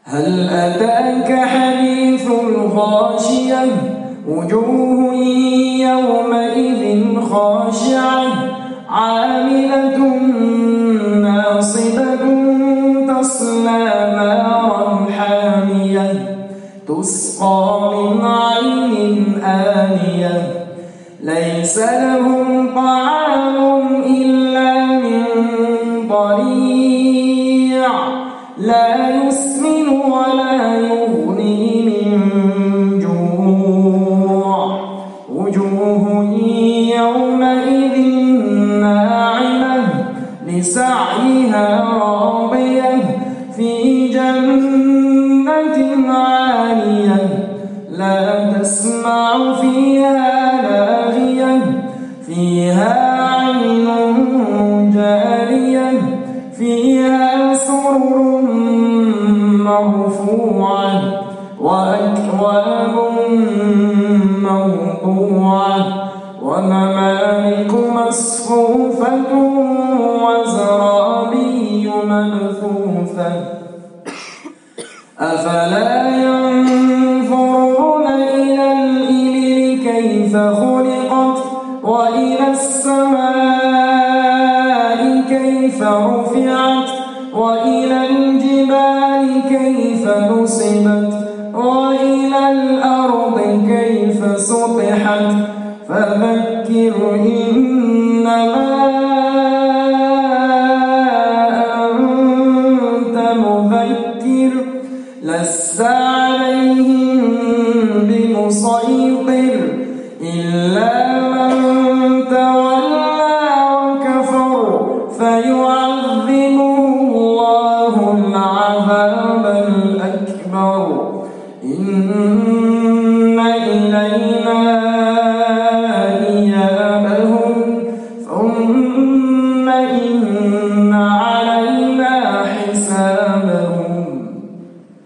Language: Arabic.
هل أتاك حديث الغاشية وجوه يومئذ خاشعة عاملة ناصبة تصلى نارا حامية تسقى من عين آنية ليس لهم طعام إلا من ضريع لا يسمن ولا يغني من جوع وجوه يومئذ ناعمة لسعيها راضية في جنة عالية لا تسمع فيها لاغية فيها عين جارية فيها سرر مرفوعة وأكواب موضوعة ونمارق مصفوفة وزرابي مبثوثة أفلا ينظرون إلى الإبل كيف خلقت وإلى السماء كيف رفعت وإلى الجبال كيف نصبت وإلى الأرض كيف سطحت فذكر إنما أنت مذكر لست عليهم بمسيطر إلا من تولى وكفر فيعذبه الله العذاب الأكبر